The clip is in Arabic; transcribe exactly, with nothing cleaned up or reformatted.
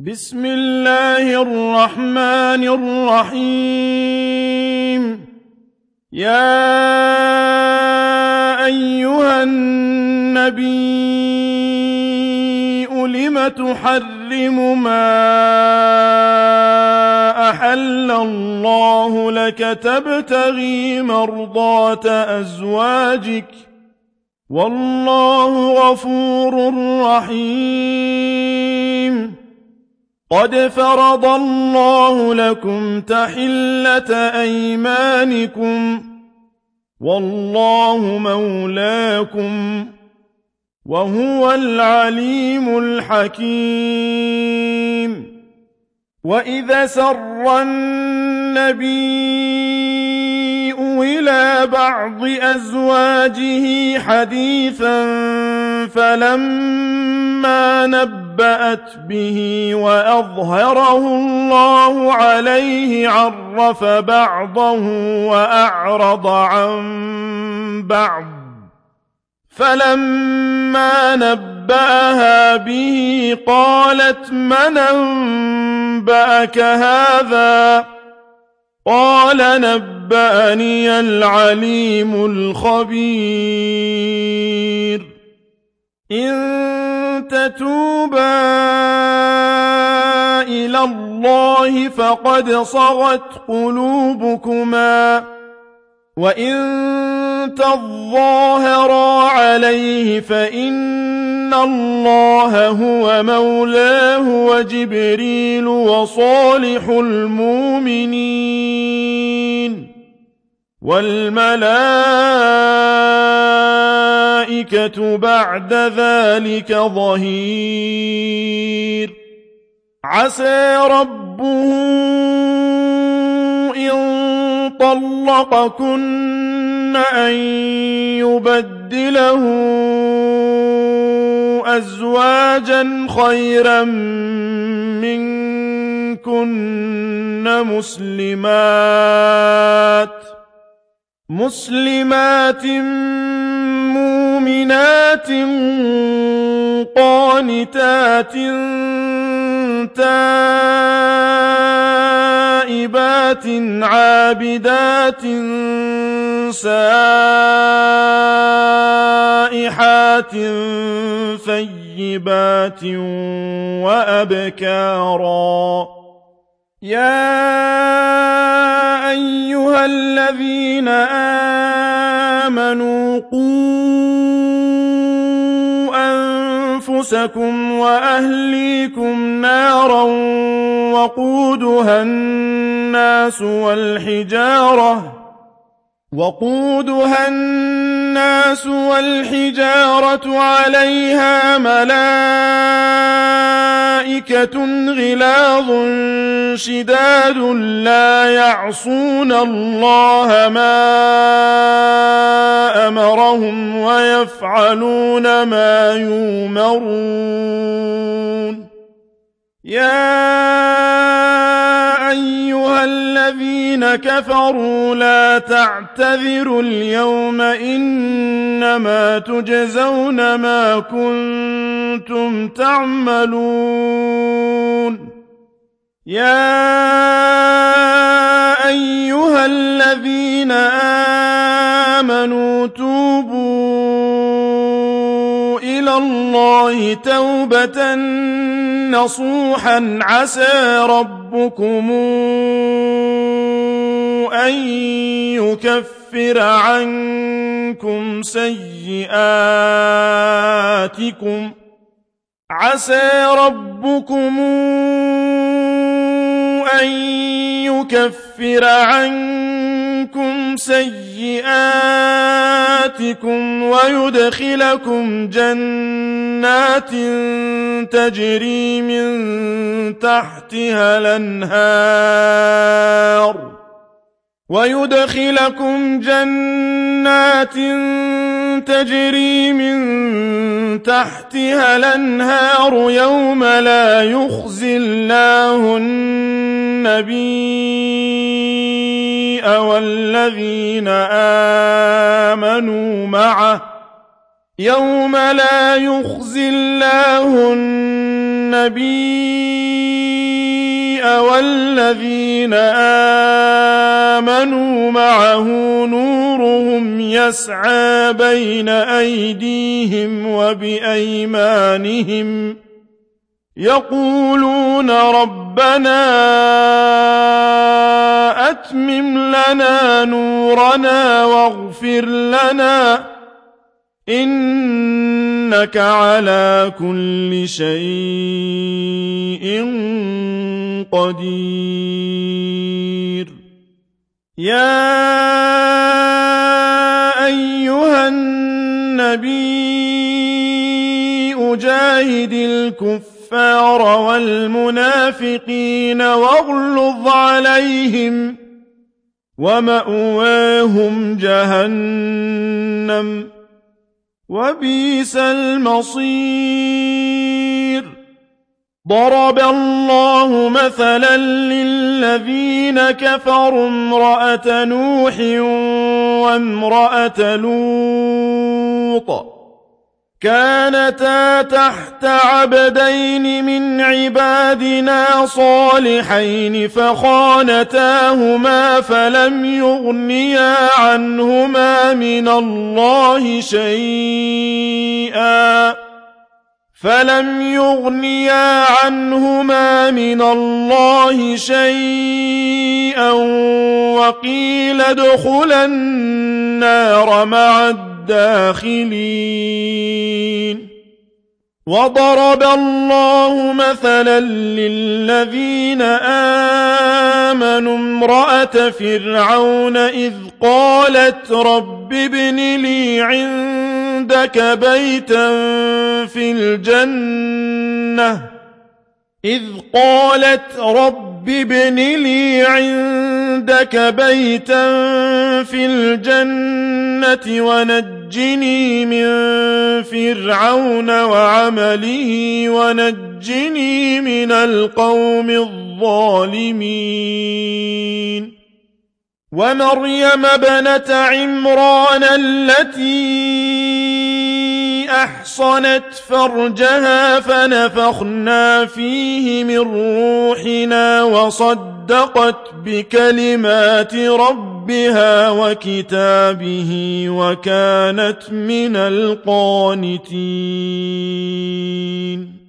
بسم الله الرحمن الرحيم. يا أيها النبي لم تحرم ما أحل الله لك تبتغي مرضات أزواجك والله غفور رحيم. قد فرض الله لكم تحلة أيمانكم والله مولاكم وهو العليم الحكيم. وإذا سر النبي إلى بعض أزواجه حديثا فلما نبأت به وأظهره الله عليه عرف بعضه وأعرض عن بعض فلما نبأها به قالت من أنبأك هذا؟ قال نبأني العليم الخبير. إن تتوبا إلى الله فقد صغت قلوبكما وإن تظاهرا عليه فإن الله هو مولاه وجبريل وصالح المؤمنين والملائكة بعد ذلك ظهير. عسى ربه إن طلقكن أن يبدله أزواجا خيرا منكن مسلمات مسلمات مؤمنات قانتات تائبات عابدات سائحات ثيبات وأبكارا. يا أيها الذين آمنوا قوا أنفسكم وأهليكم نارا وقودها الناس والحجارة وقودها الناس والحجارة عليها ملائكة غلاظ شداد لا يعصون الله ما أمرهم ويفعلون ما يؤمرون. يا أيها الذين كفروا لا تعتذروا اليوم إنما تجزون ما كنتم تعملون. يا أيها الذين آمنوا توبوا إلى الله توبة نصوحا عسى ربكم أن يكفر عنكم سيئاتكم عسى ربكم أن يكفر عنكم سيئاتكم ويدخلكم جنات تجري من تحتها الأنهار ويدخلكم جنات تجري من تحتها الأنهار يوم لا يخزي الله النبي والذين آمنوا معه يوم لا يخزي الله النبي والذين آمنوا معه نورهم يسعى بين أيديهم وبأيمانهم يقولون ربنا أتمم لنا نورنا واغفر لنا إنك على كل شيء قدير. يا أيها النبي جاهد الكفار والمنافقين واغلظ عليهم ومأواهم جهنم وبئس المصير. ضرب الله مثلا للذين كفروا امرأة نوح وامرأة لوط كانتا تحت عبدين من عبادنا صالحين فخانتاهما فلم يغنيا عنهما من الله شيئا فلم يغنيا عنهما من الله شيئا وقيل ادخلا النار مع الداخلين. وضرب الله مثلا للذين آمنوا امرأة فرعون إذ قالت رب ابن لي عندك بيتا في الجنة إذ قالت رب ابن لي عندك بيتا في الجنة ونجني من فرعون وعمله ونجني من القوم الظالمين. ومريم ابنة عمران التي أحصنت فرجها فنفخنا فيه من روحنا وصدقت بكلمات ربها وكتابه وكانت من القانتين.